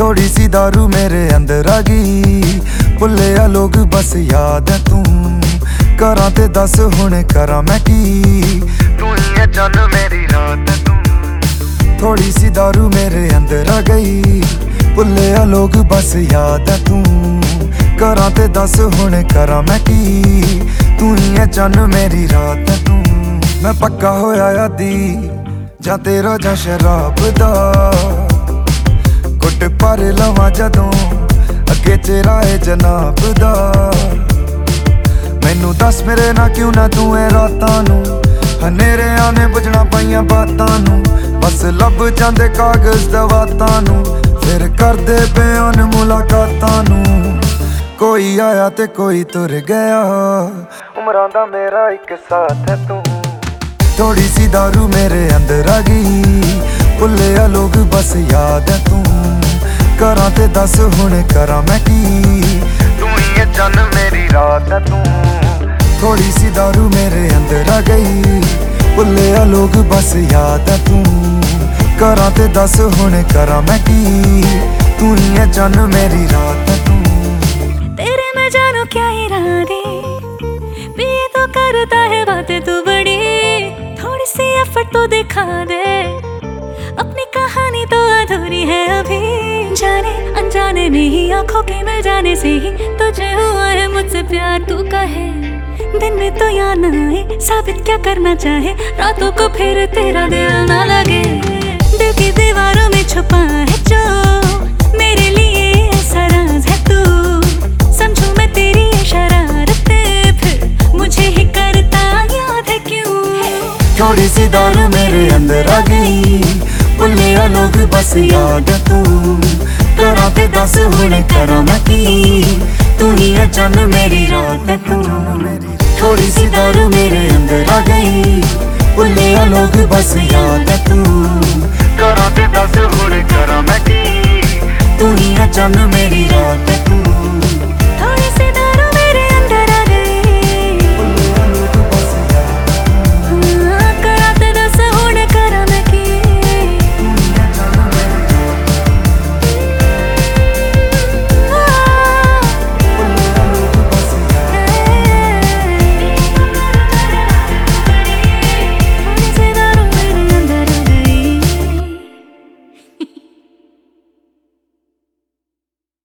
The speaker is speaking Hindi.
थोड़ी सी दारू मेरे अंदर आ गई, भुले आ लोग बस याद है तू। करा ते दस हुण करा मैं की, तू ही है चन मेरी रात है तू। थोड़ी सी दारू मेरे अंदर आ गई, भुले आ लोग बस याद है तू। करा ते दस हुण करा मैं की, तू ही है चन मेरी रात है तू। मैं पक्का होया आदी जां तेरा जां शराब दा, घुट भर लवां जदों अगे चेहरा है जनाब दा। मैनू दस मेरे ना क्यों ना तू है रातां नू, हनेरे आने बुझना पाइयां बातां नू। बस लब जांदे कागज दवातां नू, फिर करदे बयान मुलाकातां नू। कोई आया ते कोई तुर गया, उमरां दा मेरा एक साथ है तू। थोड़ी सी दारू मेरे अंदर आ गई, भुले आ लोग बस याद है तू। करा ते दस हुण करा मैं की, तू ही है चन मेरी रात है तू। थोड़ी सी दारू मेरे अंदर आ गई, भुले आ लोग बस याद है तू। करा ते दस हुण करा मैं की, तू ही है चन मेरी रात है तू। तेरे मैं जानू क्या इरादे, ये तो करता है बातें तू बड़ी। थोड़ी सी एफर्ट तो दिखा दे, अपनी कहानी तो अधूरी है अभी। जाने अनजाने में ही आंखों के मिल जाने से ही तुझे हुआ है मुझसे प्यार। तू कहे दिन में तो याद ना आए, साबित क्या करना चाहे, रातों को फिर तेरा दिल ना लगे। दिल की दीवारों में छुपा है जो मेरे लिए ऐसा राज है तू। समझू मैं तेरी शरारतें, फिर मुझे ही करता याद है क्यों। थोड़ी सी दारू मेरे अंदर आ गई, भुले आ लोग बस याद है तू। करा ते दस हुण करा मैं की, तू ही है चन मेरी रात है तू। थोड़ी सी दारू मेरे अंदर आ गई, भुले आ लोग बस याद है तू। करा ते दस हुण करा मैं की, तू ही है चन मेरी रात है तू।